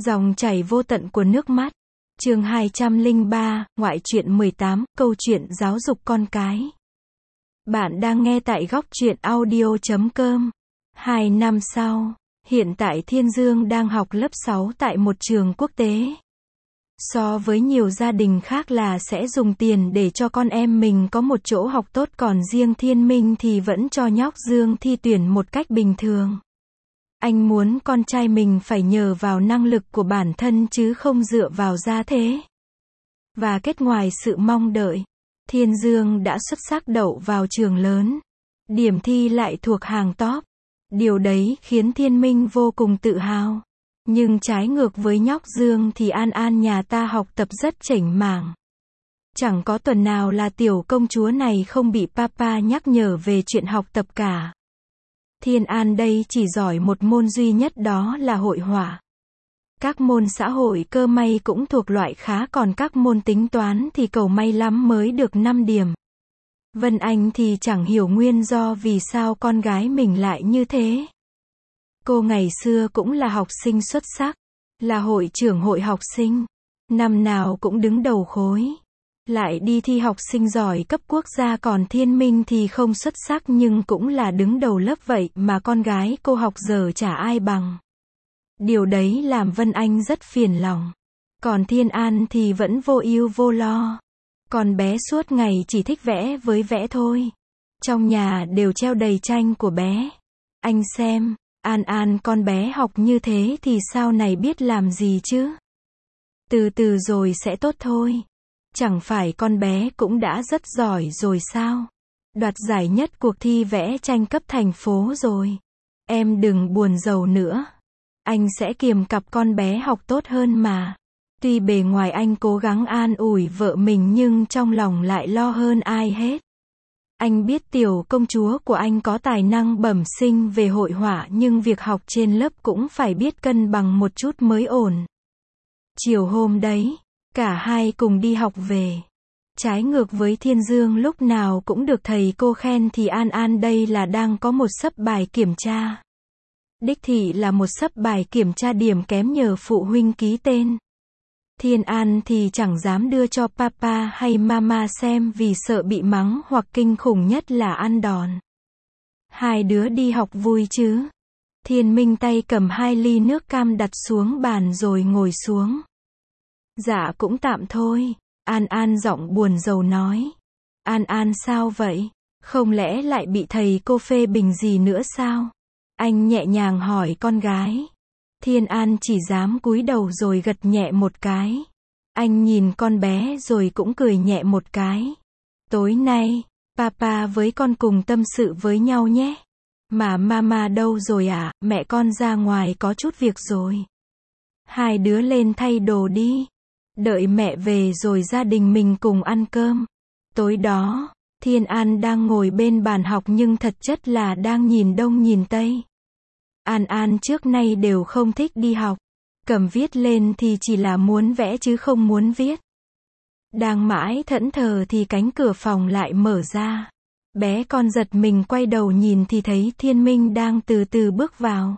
Dòng chảy vô tận của nước mắt. Chương 203, ngoại truyện 18, câu chuyện giáo dục con cái. Bạn đang nghe tại góc truyện audio.com. 2 năm sau, hiện tại Thiên Dương đang học lớp 6 tại một trường quốc tế. So với nhiều gia đình khác là sẽ dùng tiền để cho con em mình có một chỗ học tốt, còn riêng Thiên Minh thì vẫn cho nhóc Dương thi tuyển một cách bình thường. Anh muốn con trai mình phải nhờ vào năng lực của bản thân chứ không dựa vào gia thế. Và kết ngoài sự mong đợi, Thiên Dương đã xuất sắc đậu vào trường lớn. Điểm thi lại thuộc hàng top. Điều đấy khiến Thiên Minh vô cùng tự hào. Nhưng trái ngược với nhóc Dương thì An An nhà ta học tập rất chểnh mảng. Chẳng có tuần nào là tiểu công chúa này không bị papa nhắc nhở về chuyện học tập cả. Thiên An đây chỉ giỏi một môn duy nhất, đó là hội họa. Các môn xã hội cơ may cũng thuộc loại khá, còn các môn tính toán thì cầu may lắm mới được 5 điểm. Vân Anh thì chẳng hiểu nguyên do vì sao con gái mình lại như thế. Cô ngày xưa cũng là học sinh xuất sắc, là hội trưởng hội học sinh, năm nào cũng đứng đầu khối. Lại đi thi học sinh giỏi cấp quốc gia, còn Thiên Minh thì không xuất sắc nhưng cũng là đứng đầu lớp, vậy mà con gái cô học dở chả ai bằng. Điều đấy làm Vân Anh rất phiền lòng. Còn Thiên An thì vẫn vô ưu vô lo. Con bé suốt ngày chỉ thích vẽ với vẽ thôi. Trong nhà đều treo đầy tranh của bé. Anh xem, An An con bé học như thế thì sau này biết làm gì chứ? Từ từ rồi sẽ tốt thôi. Chẳng phải con bé cũng đã rất giỏi rồi sao? Đoạt giải nhất cuộc thi vẽ tranh cấp thành phố rồi. Em đừng buồn rầu nữa. Anh sẽ kiềm cặp con bé học tốt hơn mà. Tuy bề ngoài anh cố gắng an ủi vợ mình nhưng trong lòng lại lo hơn ai hết. Anh biết tiểu công chúa của anh có tài năng bẩm sinh về hội họa, nhưng việc học trên lớp cũng phải biết cân bằng một chút mới ổn. Chiều hôm đấy, cả hai cùng đi học về. Trái ngược với Thiên Dương lúc nào cũng được thầy cô khen thì An An đây là đang có một xấp bài kiểm tra. Đích thị là một xấp bài kiểm tra điểm kém nhờ phụ huynh ký tên. Thiên An thì chẳng dám đưa cho papa hay mama xem vì sợ bị mắng, hoặc kinh khủng nhất là ăn đòn. Hai đứa đi học vui chứ? Thiên Minh tay cầm 2 ly nước cam đặt xuống bàn rồi ngồi xuống. Dạ cũng tạm thôi. An An giọng buồn rầu nói. An An sao vậy? Không lẽ lại bị thầy cô phê bình gì nữa sao? Anh nhẹ nhàng hỏi con gái. Thiên An chỉ dám cúi đầu rồi gật nhẹ một cái. Anh nhìn con bé rồi cũng cười nhẹ một cái. Tối nay, papa với con cùng tâm sự với nhau nhé. Mà mama đâu rồi ạ? Mẹ con ra ngoài có chút việc rồi. Hai đứa lên thay đồ đi. Đợi mẹ về rồi gia đình mình cùng ăn cơm. Tối đó, Thiên An đang ngồi bên bàn học nhưng thật chất là đang nhìn đông nhìn tây. An An trước nay đều không thích đi học. Cầm viết lên thì chỉ là muốn vẽ chứ không muốn viết. Đang mãi thẫn thờ thì cánh cửa phòng lại mở ra. Bé con giật mình quay đầu nhìn thì thấy Thiên Minh đang từ từ bước vào.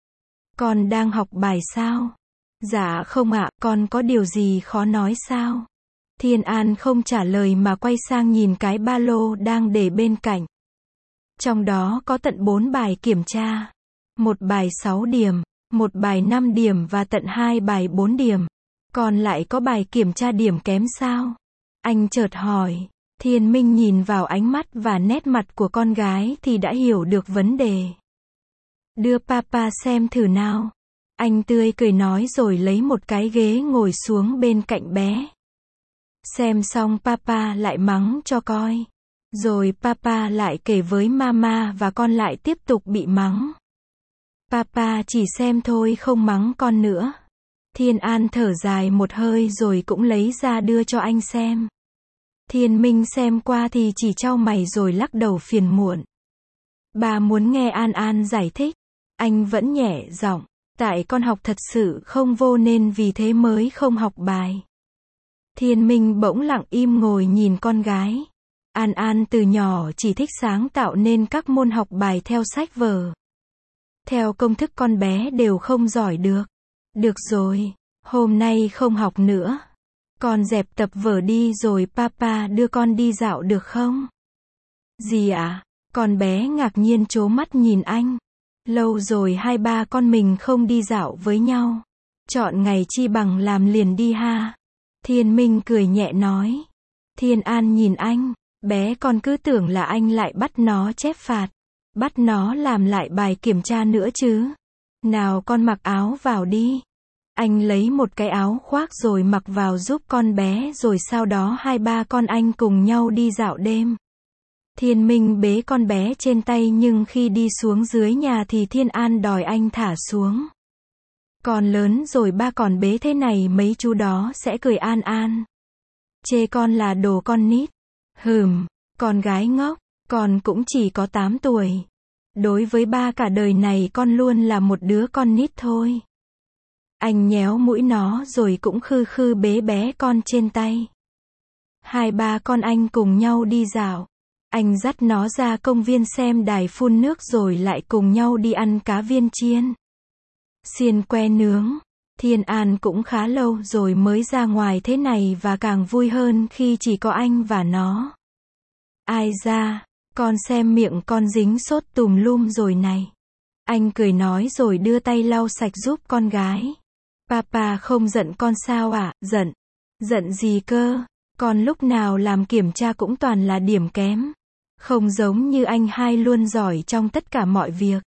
Con đang học bài sao? Dạ không ạ, con có điều gì khó nói sao? Thiên An không trả lời mà quay sang nhìn cái ba lô đang để bên cạnh. Trong đó có tận 4 bài kiểm tra. Một bài 6 điểm, một bài 5 điểm và tận 2 bài 4 điểm. Còn lại có bài kiểm tra điểm kém sao? Anh chợt hỏi. Thiên Minh nhìn vào ánh mắt và nét mặt của con gái thì đã hiểu được vấn đề. Đưa papa xem thử nào. Anh tươi cười nói rồi lấy một cái ghế ngồi xuống bên cạnh bé. Xem xong papa lại mắng cho coi. Rồi papa lại kể với mama và con lại tiếp tục bị mắng. Papa chỉ xem thôi không mắng con nữa. Thiên An thở dài một hơi rồi cũng lấy ra đưa cho anh xem. Thiên Minh xem qua thì chỉ chau mày rồi lắc đầu phiền muộn. Bà muốn nghe An An giải thích. Anh vẫn nhẹ giọng. Tại con học thật sự không vô nên vì thế mới không học bài. Thiên Minh bỗng lặng im ngồi nhìn con gái. An An từ nhỏ chỉ thích sáng tạo nên các môn học bài theo sách vở. Theo công thức con bé đều không giỏi được. Được rồi, hôm nay không học nữa. Con dẹp tập vở đi rồi papa đưa con đi dạo được không? Gì ạ? Con bé ngạc nhiên trố mắt nhìn anh. Lâu rồi hai ba con mình không đi dạo với nhau. Chọn ngày chi bằng làm liền đi ha. Thiên Minh cười nhẹ nói. Thiên An nhìn anh, bé con cứ tưởng là anh lại bắt nó chép phạt. Bắt nó làm lại bài kiểm tra nữa chứ. Nào con mặc áo vào đi. Anh lấy một cái áo khoác rồi mặc vào giúp con bé rồi sau đó hai ba con anh cùng nhau đi dạo đêm. Thiên Minh bế con bé trên tay nhưng khi đi xuống dưới nhà thì Thiên An đòi anh thả xuống. Con lớn rồi ba còn bế thế này mấy chú đó sẽ cười An An. Chê con là đồ con nít. Con gái ngốc, con cũng chỉ có 8 tuổi. Đối với ba cả đời này con luôn là một đứa con nít thôi. Anh nhéo mũi nó rồi cũng khư khư bế bé con trên tay. Hai ba con anh cùng nhau đi dạo. Anh dắt nó ra công viên xem đài phun nước rồi lại cùng nhau đi ăn cá viên chiên. Xiên que nướng. Thiên An cũng khá lâu rồi mới ra ngoài thế này và càng vui hơn khi chỉ có anh và nó. Ai ra, con xem miệng con dính sốt tùm lum rồi này. Anh cười nói rồi đưa tay lau sạch giúp con gái. Papa không giận con sao ạ? Giận. Giận gì cơ? Con lúc nào làm kiểm tra cũng toàn là điểm kém. Không giống như anh hai luôn giỏi trong tất cả mọi việc.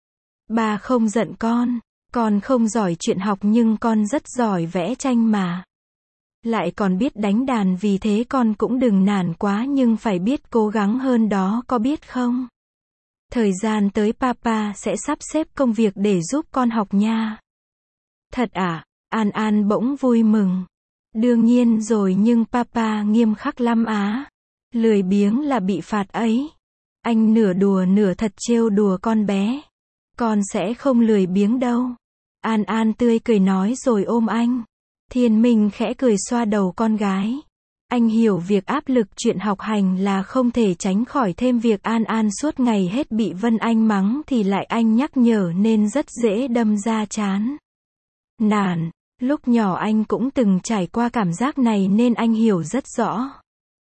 Ba không giận con không giỏi chuyện học nhưng con rất giỏi vẽ tranh mà. Lại còn biết đánh đàn vì thế con cũng đừng nản quá nhưng phải biết cố gắng hơn đó có biết không? Thời gian tới papa sẽ sắp xếp công việc để giúp con học nha. Thật à? An An bỗng vui mừng. Đương nhiên rồi nhưng papa nghiêm khắc lắm á. Lười biếng là bị phạt ấy. Anh nửa đùa nửa thật trêu đùa con bé. Con sẽ không lười biếng đâu. An An tươi cười nói rồi ôm anh. Thiên Minh khẽ cười xoa đầu con gái. Anh hiểu việc áp lực chuyện học hành là không thể tránh khỏi thêm việc An An suốt ngày hết bị Vân Anh mắng thì lại anh nhắc nhở nên rất dễ đâm ra chán nản. Lúc nhỏ anh cũng từng trải qua cảm giác này nên anh hiểu rất rõ.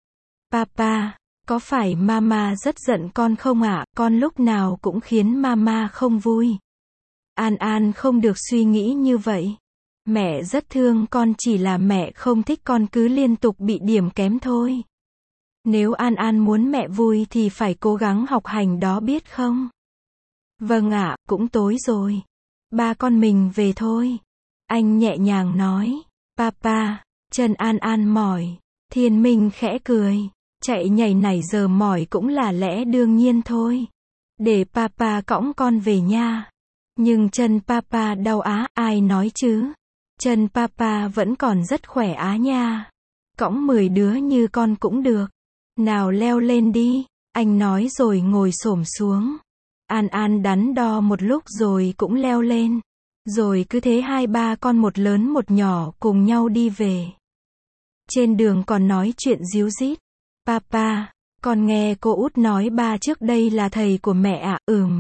Papa, có phải mama rất giận con không ạ? Con lúc nào cũng khiến mama không vui. An An không được suy nghĩ như vậy. Mẹ rất thương con chỉ là mẹ không thích con cứ liên tục bị điểm kém thôi. Nếu An An muốn mẹ vui thì phải cố gắng học hành đó biết không? Vâng ạ, cũng tối rồi. Ba con mình về thôi. Anh nhẹ nhàng nói. Papa, chân An An mỏi. Thiên Minh khẽ cười. Chạy nhảy nảy giờ mỏi cũng là lẽ đương nhiên thôi. Để papa cõng con về nha. Nhưng chân papa đau á, ai nói chứ? Chân papa vẫn còn rất khỏe á nha. Cõng 10 đứa như con cũng được. Nào leo lên đi. Anh nói rồi ngồi xổm xuống. An An đắn đo một lúc rồi cũng leo lên. Rồi cứ thế hai ba con một lớn một nhỏ cùng nhau đi về. Trên đường còn nói chuyện díu dít. Papa, con nghe cô út nói ba trước đây là thầy của mẹ ạ.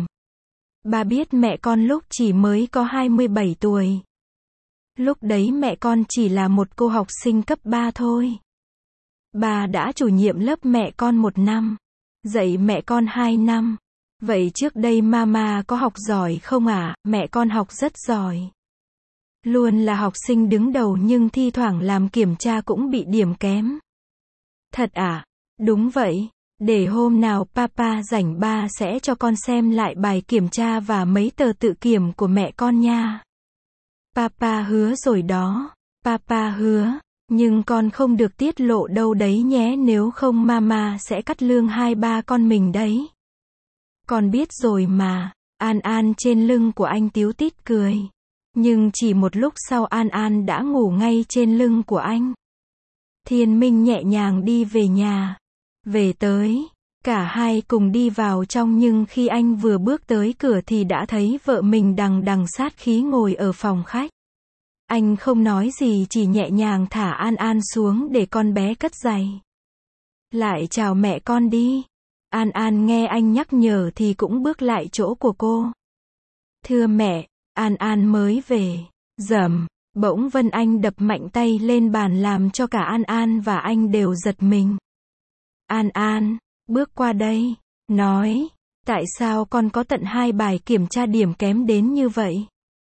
Ba biết mẹ con lúc chỉ mới có 27 tuổi. Lúc đấy mẹ con chỉ là một cô học sinh cấp 3 thôi. Ba đã chủ nhiệm lớp mẹ con 1 năm. Dạy mẹ con 2 năm. Vậy trước đây mama có học giỏi không ạ? Mẹ con học rất giỏi. Luôn là học sinh đứng đầu nhưng thi thoảng làm kiểm tra cũng bị điểm kém. Thật à? Đúng vậy. Để hôm nào papa rảnh ba sẽ cho con xem lại bài kiểm tra và mấy tờ tự kiểm của mẹ con nha. Papa hứa rồi đó. Papa hứa. Nhưng con không được tiết lộ đâu đấy nhé nếu không mama sẽ cắt lương hai ba con mình đấy. Con biết rồi mà. An An trên lưng của anh tíu tít cười. Nhưng chỉ một lúc sau An An đã ngủ ngay trên lưng của anh. Thiên Minh nhẹ nhàng đi về nhà. Về tới, cả hai cùng đi vào trong nhưng khi anh vừa bước tới cửa thì đã thấy vợ mình đằng đằng sát khí ngồi ở phòng khách. Anh không nói gì chỉ nhẹ nhàng thả An An xuống để con bé cất giày. Lại chào mẹ con đi. An An nghe anh nhắc nhở thì cũng bước lại chỗ của cô. Thưa mẹ, An An mới về. Rầm, bỗng Vân Anh đập mạnh tay lên bàn làm cho cả An An và anh đều giật mình. An An, bước qua đây, nói, tại sao con có tận 2 bài kiểm tra điểm kém đến như vậy?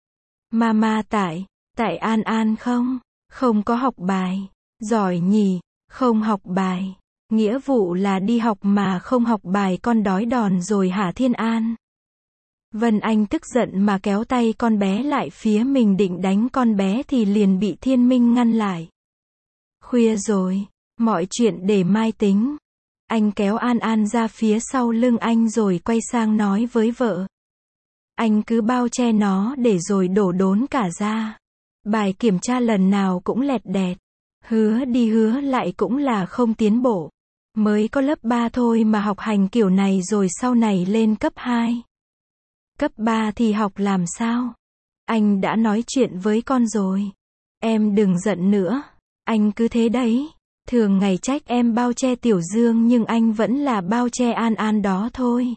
Mama tại An An không có học bài. Giỏi nhỉ, không học bài. Nghĩa vụ là đi học mà không học bài con đói đòn rồi hả Thiên An? Vân Anh tức giận mà kéo tay con bé lại phía mình định đánh con bé thì liền bị Thiên Minh ngăn lại. Khuya rồi, mọi chuyện để mai tính. Anh kéo An An ra phía sau lưng anh rồi quay sang nói với vợ. Anh cứ bao che nó để rồi đổ đốn cả ra. Bài kiểm tra lần nào cũng lẹt đẹt. Hứa đi hứa lại cũng là không tiến bộ. Mới có lớp 3 thôi mà học hành kiểu này rồi sau này lên cấp 2. Cấp 3 thì học làm sao? Anh đã nói chuyện với con rồi. Em đừng giận nữa. Anh cứ thế đấy. Thường ngày trách em bao che Tiểu Dương nhưng anh vẫn là bao che An An đó thôi.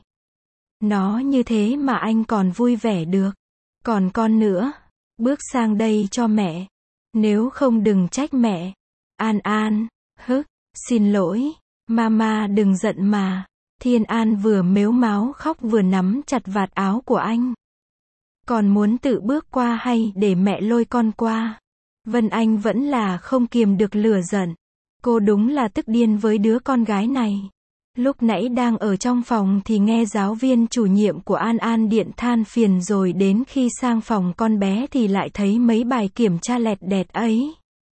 Nó như thế mà anh còn vui vẻ được. Còn con nữa. Bước sang đây cho mẹ. Nếu không đừng trách mẹ. An An. Xin lỗi. Mama đừng giận mà. Thiên An vừa mếu máo khóc vừa nắm chặt vạt áo của anh. Còn muốn tự bước qua hay để mẹ lôi con qua? Vân Anh vẫn là không kiềm được lửa giận. Cô đúng là tức điên với đứa con gái này. Lúc nãy đang ở trong phòng thì nghe giáo viên chủ nhiệm của An An điện than phiền rồi đến khi sang phòng con bé thì lại thấy mấy bài kiểm tra lẹt đẹt ấy.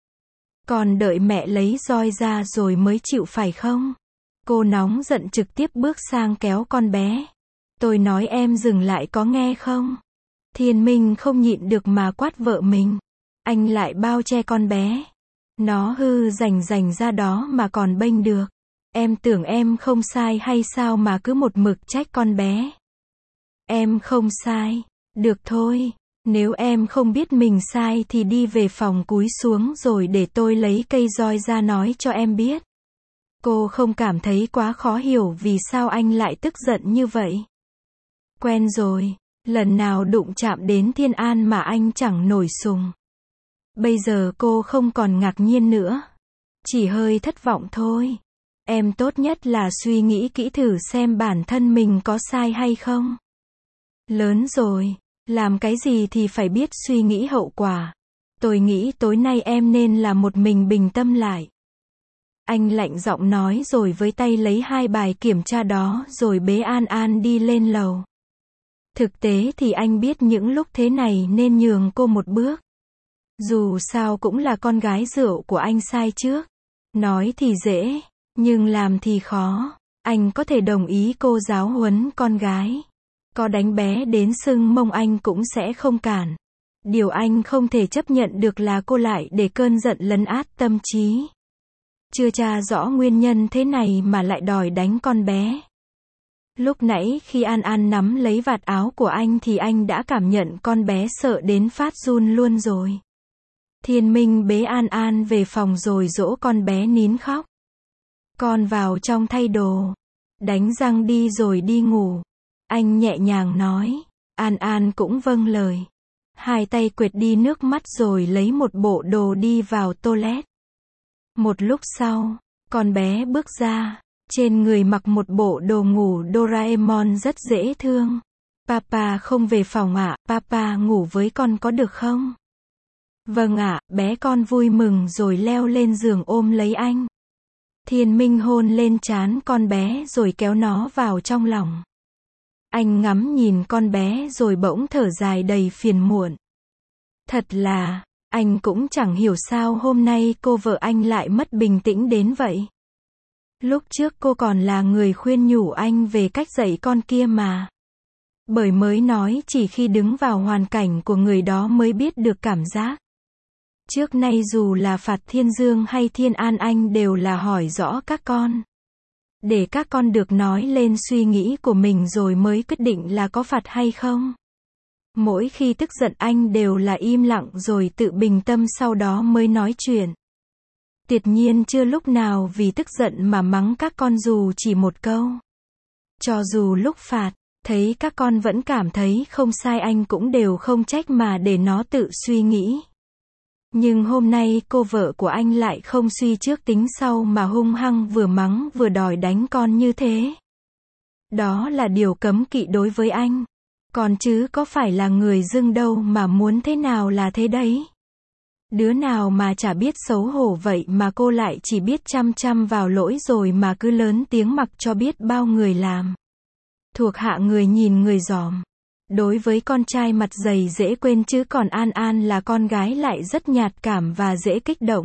Còn đợi mẹ lấy roi ra rồi mới chịu phải không? Cô nóng giận trực tiếp bước sang kéo con bé. Tôi nói em dừng lại có nghe không? Thiên Minh không nhịn được mà quát vợ mình. Anh lại bao che con bé. Nó hư rành ra đó mà còn bênh được. Em tưởng em không sai hay sao mà cứ một mực trách con bé. Em không sai. Được thôi. Nếu em không biết mình sai thì đi về phòng cúi xuống rồi để tôi lấy cây roi ra nói cho em biết. Cô không cảm thấy quá khó hiểu vì sao anh lại tức giận như vậy. Quen rồi. Lần nào đụng chạm đến Thiên An mà anh chẳng nổi sùng. Bây giờ cô không còn ngạc nhiên nữa. Chỉ hơi thất vọng thôi. Em tốt nhất là suy nghĩ kỹ thử xem bản thân mình có sai hay không. Lớn rồi, làm cái gì thì phải biết suy nghĩ hậu quả. Tôi nghĩ tối nay em nên là một mình bình tâm lại. Anh lạnh giọng nói rồi với tay lấy 2 bài kiểm tra đó rồi bế An An đi lên lầu. Thực tế thì anh biết những lúc thế này nên nhường cô một bước. Dù sao cũng là con gái rượu của anh sai trước. Nói thì dễ, nhưng làm thì khó. Anh có thể đồng ý cô giáo huấn con gái. Có đánh bé đến sưng mông anh cũng sẽ không cản. Điều anh không thể chấp nhận được là cô lại để cơn giận lấn át tâm trí. Chưa tra rõ nguyên nhân thế này mà lại đòi đánh con bé. Lúc nãy khi An An nắm lấy vạt áo của anh thì anh đã cảm nhận con bé sợ đến phát run luôn rồi. Thiên Minh bế An An về phòng rồi dỗ con bé nín khóc. Con vào trong thay đồ. Đánh răng đi rồi đi ngủ. Anh nhẹ nhàng nói. An An cũng vâng lời. 2 tay quệt đi nước mắt rồi lấy một bộ đồ đi vào toilet. Một lúc sau, con bé bước ra. Trên người mặc một bộ đồ ngủ Doraemon rất dễ thương. Papa không về phòng ạ, papa ngủ với con có được không? Vâng ạ, bé con vui mừng rồi leo lên giường ôm lấy anh. Thiên Minh hôn lên trán con bé rồi kéo nó vào trong lòng. Anh ngắm nhìn con bé rồi bỗng thở dài đầy phiền muộn. Thật là, anh cũng chẳng hiểu sao hôm nay cô vợ anh lại mất bình tĩnh đến vậy. Lúc trước cô còn là người khuyên nhủ anh về cách dạy con kia mà. Bởi mới nói chỉ khi đứng vào hoàn cảnh của người đó mới biết được cảm giác. Trước nay dù là phạt Thiên Dương hay Thiên An anh đều là hỏi rõ các con. Để các con được nói lên suy nghĩ của mình rồi mới quyết định là có phạt hay không. Mỗi khi tức giận anh đều là im lặng rồi tự bình tâm sau đó mới nói chuyện. Tuyệt nhiên chưa lúc nào vì tức giận mà mắng các con dù chỉ một câu. Cho dù lúc phạt, Thấy các con vẫn cảm thấy không sai anh cũng đều không trách mà để nó tự suy nghĩ. Nhưng hôm nay cô vợ của anh lại không suy trước tính sau mà hung hăng vừa mắng vừa đòi đánh con như thế. Đó là điều cấm kỵ đối với anh. Còn chứ có phải là người dưng đâu mà muốn thế nào là thế đấy. Đứa nào mà chả biết xấu hổ vậy mà cô lại chỉ biết chăm chăm vào lỗi rồi mà cứ lớn tiếng mặc cho biết bao người làm. Thuộc hạ người nhìn người dòm. Đối với con trai mặt dày dễ quên chứ còn An An là con gái lại rất nhạt cảm và dễ kích động.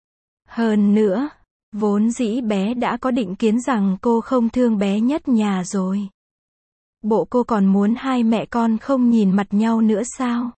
Hơn nữa, vốn dĩ bé đã có định kiến rằng cô không thương bé nhất nhà rồi. Bộ cô còn muốn hai mẹ con không nhìn mặt nhau nữa sao?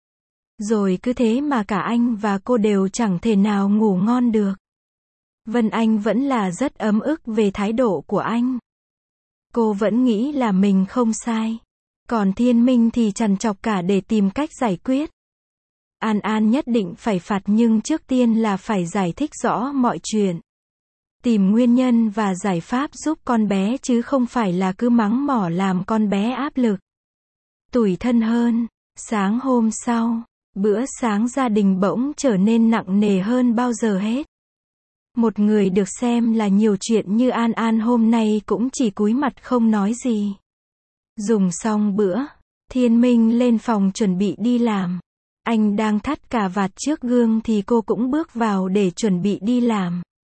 Rồi cứ thế mà cả anh và cô đều chẳng thể nào ngủ ngon được. Vân Anh vẫn là rất ấm ức về thái độ của anh. Cô vẫn nghĩ là mình không sai. Còn Thiên Minh thì trằn trọc cả để tìm cách giải quyết. An An nhất định phải phạt nhưng trước tiên là phải giải thích rõ mọi chuyện. Tìm nguyên nhân và giải pháp giúp con bé chứ không phải là cứ mắng mỏ làm con bé áp lực. Tủi thân hơn, sáng hôm sau, bữa sáng gia đình bỗng trở nên nặng nề hơn bao giờ hết. Một người được xem là nhiều chuyện như An An hôm nay cũng chỉ cúi mặt không nói gì. Dùng xong bữa, Thiên Minh lên phòng chuẩn bị đi làm. Anh đang thắt cà vạt trước gương thì cô cũng bước vào để chuẩn bị đi làm.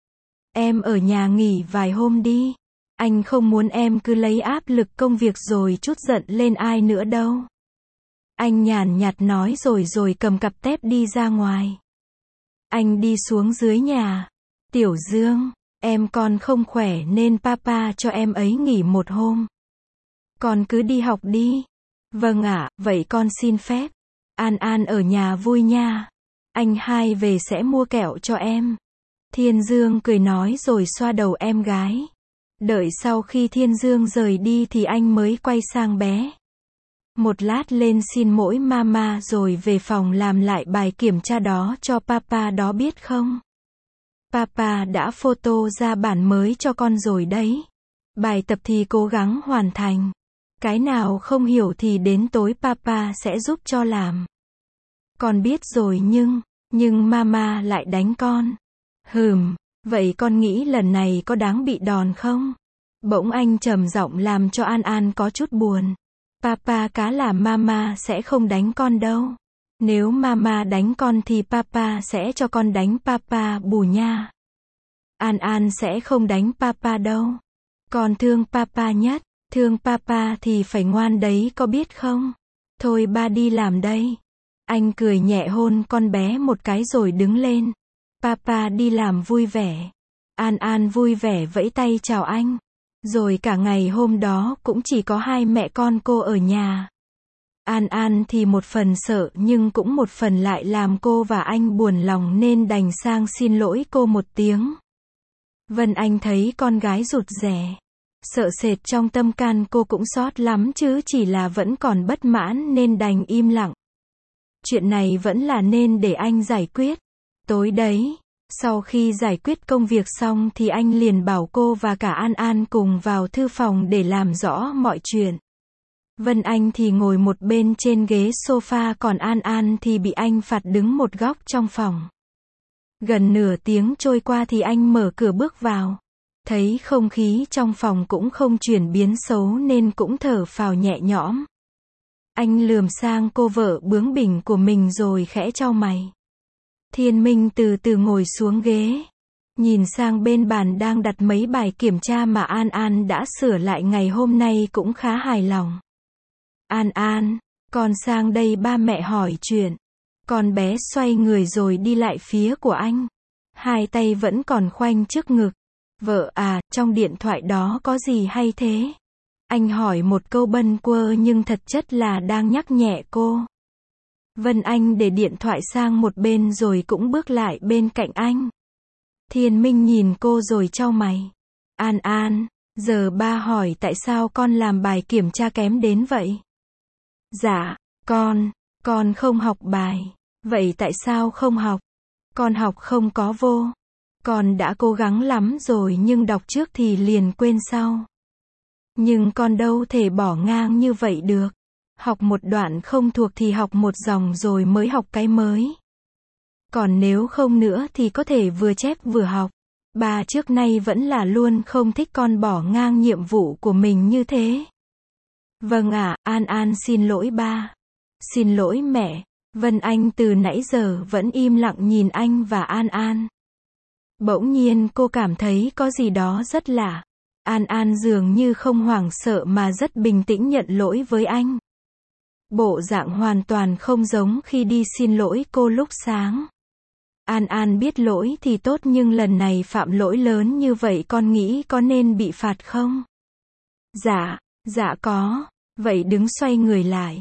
Em ở nhà nghỉ vài hôm đi. Anh không muốn em cứ lấy áp lực công việc rồi trút giận lên ai nữa đâu. Anh nhàn nhạt nói rồi cầm cặp tép đi ra ngoài. Anh đi xuống dưới nhà. Tiểu Dương, em con không khỏe nên papa cho em ấy nghỉ một hôm. Con cứ đi học đi. Vâng ạ, vậy con xin phép. An An ở nhà vui nha. Anh hai về sẽ mua kẹo cho em. Thiên Dương cười nói rồi xoa đầu em gái. Đợi sau khi Thiên Dương rời đi thì anh mới quay sang bé. Một lát lên xin mỗi mama rồi về phòng làm lại bài kiểm tra đó cho papa đó biết không? Papa đã photo ra bản mới cho con rồi đấy. Bài tập thì cố gắng hoàn thành. Cái nào không hiểu thì đến tối papa sẽ giúp cho làm. Con biết rồi nhưng mama lại đánh con. Vậy con nghĩ lần này có đáng bị đòn không? Bỗng anh trầm giọng làm cho An An có chút buồn. Papa cá là mama sẽ không đánh con đâu. Nếu mama đánh con thì papa sẽ cho con đánh papa bù nha. An An sẽ không đánh papa đâu. Con thương papa nhất. Thương papa thì phải ngoan đấy có biết không? Thôi ba đi làm đây. Anh cười nhẹ hôn con bé một cái rồi đứng lên. Papa đi làm vui vẻ. An An vui vẻ vẫy tay chào anh. Rồi cả ngày hôm đó cũng chỉ có hai mẹ con cô ở nhà. An An thì một phần sợ nhưng cũng một phần lại làm cô và anh buồn lòng nên đành sang xin lỗi cô một tiếng. Vân Anh thấy con gái rụt rè, sợ sệt trong tâm can cô cũng xót lắm chứ chỉ là vẫn còn bất mãn nên đành im lặng. Chuyện này vẫn là nên để anh giải quyết. Tối đấy, sau khi giải quyết công việc xong thì anh liền bảo cô và cả An An cùng vào thư phòng để làm rõ mọi chuyện. Vân Anh thì ngồi một bên trên ghế sofa còn An An thì bị anh phạt đứng một góc trong phòng. Gần nửa tiếng trôi qua thì anh mở cửa bước vào. Thấy không khí trong phòng cũng không chuyển biến xấu nên cũng thở phào nhẹ nhõm. Anh lườm sang cô vợ bướng bỉnh của mình rồi khẽ chau mày. Thiên Minh từ từ ngồi xuống ghế. Nhìn sang bên bàn đang đặt mấy bài kiểm tra mà An An đã sửa lại ngày hôm nay cũng khá hài lòng. An An, con sang đây ba mẹ hỏi chuyện. Con bé xoay người rồi đi lại phía của anh. Hai tay vẫn còn khoanh trước ngực. Vợ à, trong điện thoại đó có gì hay thế? Anh hỏi một câu bâng quơ nhưng thật chất là đang nhắc nhẹ cô. Vân Anh để điện thoại sang một bên rồi cũng bước lại bên cạnh anh. Thiên Minh nhìn cô rồi chau mày. An An, giờ ba hỏi tại sao con làm bài kiểm tra kém đến vậy? Dạ, con không học bài. Vậy tại sao không học? Con học không có vô. Con đã cố gắng lắm rồi nhưng đọc trước thì liền quên sau. Nhưng con đâu thể bỏ ngang như vậy được. Học một đoạn không thuộc thì học một dòng rồi mới học cái mới. Còn nếu không nữa thì có thể vừa chép vừa học. Ba trước nay vẫn là luôn không thích con bỏ ngang nhiệm vụ của mình như thế. Vâng ạ, An An xin lỗi ba. Xin lỗi mẹ. Vân Anh từ nãy giờ vẫn im lặng nhìn anh và An An. Bỗng nhiên cô cảm thấy có gì đó rất lạ. An An dường như không hoảng sợ mà rất bình tĩnh nhận lỗi với anh. Bộ dạng hoàn toàn không giống khi đi xin lỗi cô lúc sáng. An An biết lỗi thì tốt nhưng lần này phạm lỗi lớn như vậy con nghĩ có nên bị phạt không? Dạ có. Vậy đứng xoay người lại.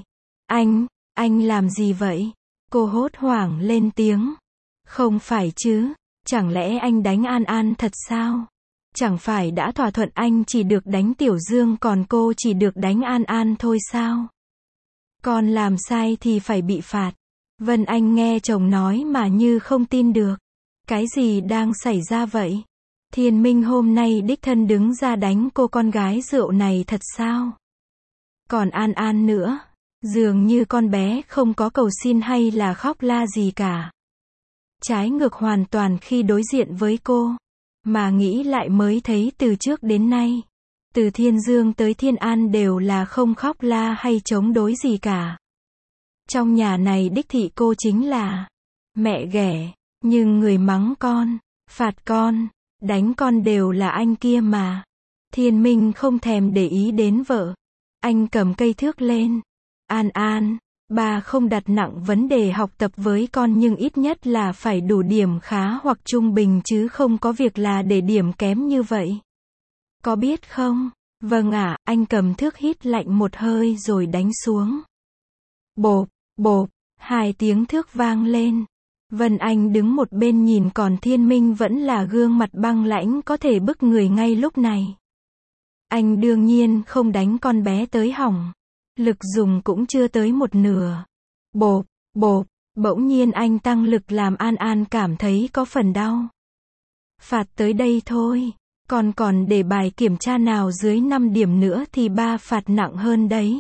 Anh làm gì vậy? Cô hốt hoảng lên tiếng. Không phải chứ, chẳng lẽ anh đánh An An thật sao? Chẳng phải đã thỏa thuận anh chỉ được đánh Tiểu Dương còn cô chỉ được đánh An An thôi sao? Con làm sai thì phải bị phạt. Vân Anh nghe chồng nói mà như không tin được. Cái gì đang xảy ra vậy? Thiên Minh hôm nay đích thân đứng ra đánh cô con gái rượu này thật sao? Còn An An nữa, dường như con bé không có cầu xin hay là khóc la gì cả. Trái ngược hoàn toàn khi đối diện với cô. Mà nghĩ lại mới thấy từ trước đến nay, từ Thiên Dương tới Thiên An đều là không khóc la hay chống đối gì cả. Trong nhà này đích thị cô chính là mẹ ghẻ, nhưng người mắng con, phạt con, đánh con đều là anh kia mà. Thiên Minh không thèm để ý đến vợ. Anh cầm cây thước lên. An An, bà không đặt nặng vấn đề học tập với con nhưng ít nhất là phải đủ điểm khá hoặc trung bình chứ không có việc là để điểm kém như vậy. Có biết không? Vâng ạ, anh cầm thước hít lạnh một hơi rồi đánh xuống. Bộp, bộp, 2 tiếng thước vang lên. Vân Anh đứng một bên nhìn còn Thiên Minh vẫn là gương mặt băng lãnh có thể bức người ngay lúc này. Anh đương nhiên không đánh con bé tới hỏng. Lực dùng cũng chưa tới một nửa. Bộp, bộp, bỗng nhiên anh tăng lực làm An An cảm thấy có phần đau. Phạt tới đây thôi. Còn để bài kiểm tra nào dưới 5 điểm nữa thì ba phạt nặng hơn đấy.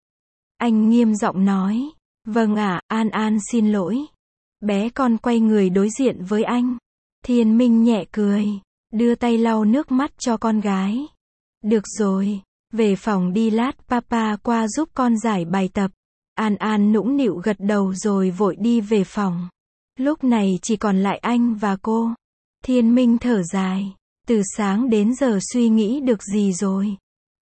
Anh nghiêm giọng nói. Vâng ạ, An An xin lỗi. Bé con quay người đối diện với anh. Thiên Minh nhẹ cười, đưa tay lau nước mắt cho con gái. Được rồi, về phòng đi lát papa qua giúp con giải bài tập. An An nũng nịu gật đầu rồi vội đi về phòng. Lúc này chỉ còn lại anh và cô. Thiên Minh thở dài. Từ sáng đến giờ suy nghĩ được gì rồi?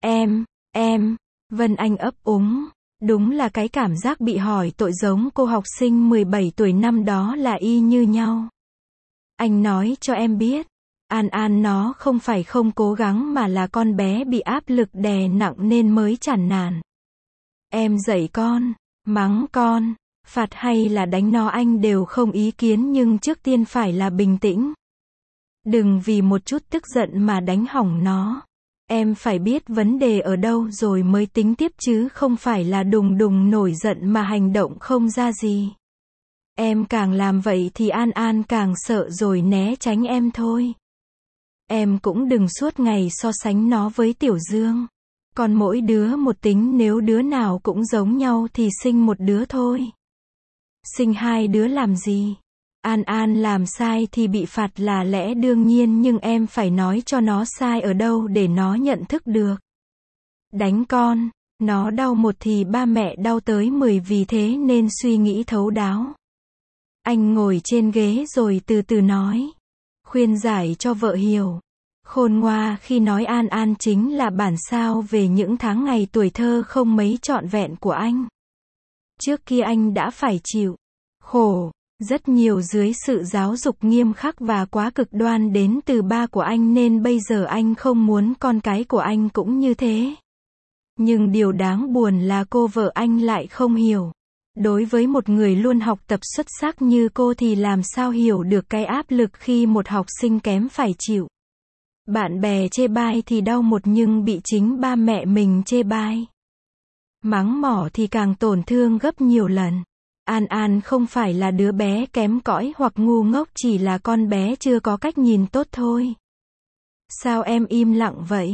Em. Vân Anh ấp úng. Đúng là cái cảm giác bị hỏi tội giống cô học sinh 17 tuổi năm đó là y như nhau. Anh nói cho em biết. An An nó không phải không cố gắng mà là con bé bị áp lực đè nặng nên mới chán nản. Em dạy con, mắng con, phạt hay là đánh nó anh đều không ý kiến nhưng trước tiên phải là bình tĩnh. Đừng vì một chút tức giận mà đánh hỏng nó. Em phải biết vấn đề ở đâu rồi mới tính tiếp chứ không phải là đùng đùng nổi giận mà hành động không ra gì. Em càng làm vậy thì An An càng sợ rồi né tránh em thôi. Em cũng đừng suốt ngày so sánh nó với Tiểu Dương. Còn mỗi đứa một tính nếu đứa nào cũng giống nhau thì sinh một đứa thôi. Sinh 2 đứa làm gì? An An làm sai thì bị phạt là lẽ đương nhiên nhưng em phải nói cho nó sai ở đâu để nó nhận thức được. Đánh con, nó đau một thì ba mẹ đau tới 10 vì thế nên suy nghĩ thấu đáo. Anh ngồi trên ghế rồi từ từ nói. Khuyên giải cho vợ hiểu. Khôn ngoa khi nói An An chính là bản sao về những tháng ngày tuổi thơ không mấy trọn vẹn của anh. Trước kia anh đã phải chịu khổ rất nhiều dưới sự giáo dục nghiêm khắc và quá cực đoan đến từ ba của anh nên bây giờ anh không muốn con cái của anh cũng như thế. Nhưng điều đáng buồn là cô vợ anh lại không hiểu. Đối với một người luôn học tập xuất sắc như cô thì làm sao hiểu được cái áp lực khi một học sinh kém phải chịu. Bạn bè chê bai thì đau một nhưng bị chính ba mẹ mình chê bai, mắng mỏ thì càng tổn thương gấp nhiều lần. An An không phải là đứa bé kém cỏi hoặc ngu ngốc, chỉ là con bé chưa có cách nhìn tốt thôi. Sao em im lặng vậy?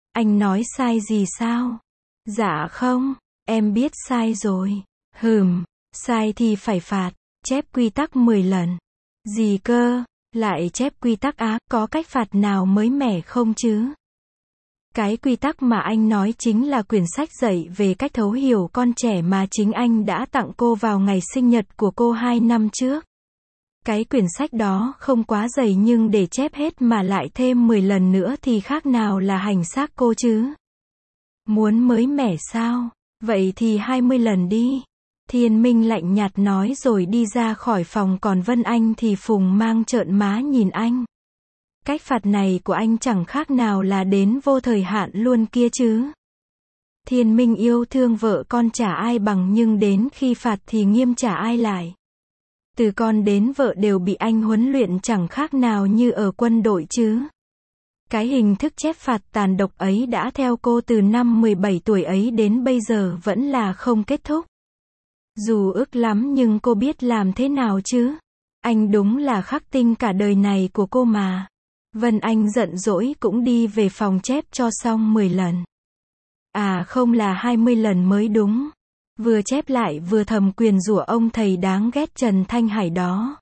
Anh nói sai gì sao? Dạ không, em biết sai rồi. Sai thì phải phạt. Chép quy tắc 10 lần. Gì cơ? Lại chép quy tắc á, có cách phạt nào mới mẻ không chứ? Cái quy tắc mà anh nói chính là quyển sách dạy về cách thấu hiểu con trẻ mà chính anh đã tặng cô vào ngày sinh nhật của cô 2 năm trước. Cái quyển sách đó không quá dày nhưng để chép hết mà lại thêm 10 lần nữa thì khác nào là hành xác cô chứ. Muốn mới mẻ sao? Vậy thì 20 lần đi. Thiên Minh lạnh nhạt nói rồi đi ra khỏi phòng, còn Vân Anh thì phùng mang trợn má nhìn anh. Cách phạt này của anh chẳng khác nào là đến vô thời hạn luôn kia chứ. Thiên Minh yêu thương vợ con chả ai bằng, nhưng đến khi phạt thì nghiêm chả ai lại. Từ con đến vợ đều bị anh huấn luyện chẳng khác nào như ở quân đội chứ. Cái hình thức chép phạt tàn độc ấy đã theo cô từ năm 17 tuổi ấy đến bây giờ vẫn là không kết thúc. Dù ức lắm nhưng cô biết làm thế nào chứ. Anh đúng là khắc tinh cả đời này của cô mà. Vân Anh giận dỗi cũng đi về phòng chép cho xong 10 lần. À không, là 20 lần mới đúng. Vừa chép lại vừa thầm nguyền rủa ông thầy đáng ghét Trần Thanh Hải đó.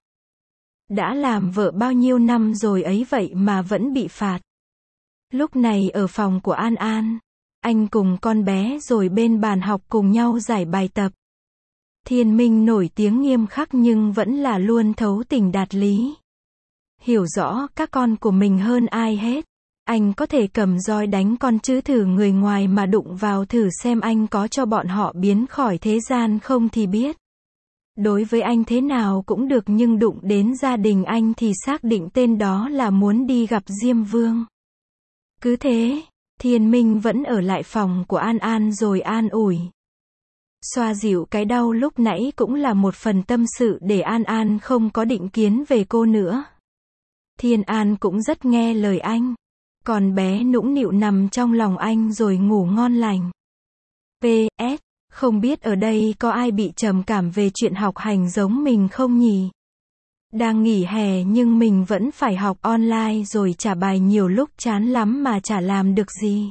Đã làm vợ bao nhiêu năm rồi ấy vậy mà vẫn bị phạt. Lúc này ở phòng của An An, anh cùng con bé rồi bên bàn học cùng nhau giải bài tập. Thiên Minh nổi tiếng nghiêm khắc nhưng vẫn là luôn thấu tình đạt lý. Hiểu rõ các con của mình hơn ai hết. Anh có thể cầm roi đánh con chứ thử người ngoài mà đụng vào thử xem anh có cho bọn họ biến khỏi thế gian không thì biết. Đối với anh thế nào cũng được, nhưng đụng đến gia đình anh thì xác định tên đó là muốn đi gặp Diêm Vương. Cứ thế, Thiên Minh vẫn ở lại phòng của An An rồi an ủi. Xoa dịu cái đau lúc nãy cũng là một phần tâm sự để An An không có định kiến về cô nữa. Thiên An cũng rất nghe lời anh. Còn bé nũng nịu nằm trong lòng anh rồi ngủ ngon lành. PS, không biết ở đây có ai bị trầm cảm về chuyện học hành giống mình không nhỉ? Đang nghỉ hè nhưng mình vẫn phải học online rồi trả bài nhiều lúc chán lắm mà chả làm được gì.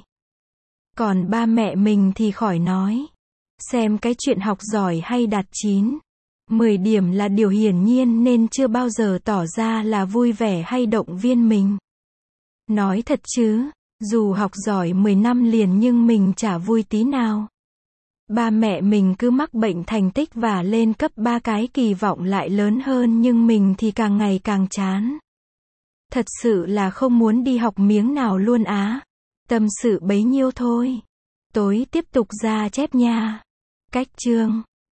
Còn ba mẹ mình thì khỏi nói. Xem cái chuyện học giỏi hay đạt 9, 10 điểm là điều hiển nhiên nên chưa bao giờ tỏ ra là vui vẻ hay động viên mình. Nói thật chứ, dù học giỏi 10 năm liền nhưng mình chả vui tí nào. Ba mẹ mình cứ mắc bệnh thành tích và lên cấp 3 cái kỳ vọng lại lớn hơn nhưng mình thì càng ngày càng chán. Thật sự là không muốn đi học miếng nào luôn á. Tâm sự bấy nhiêu thôi. Tối tiếp tục ra chép nha. Cách chương